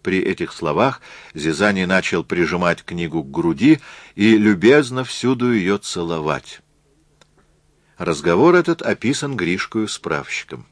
При этих словах Зизаний начал прижимать книгу к груди и любезно всюду ее целовать. Разговор этот описан Гришкою справщиком.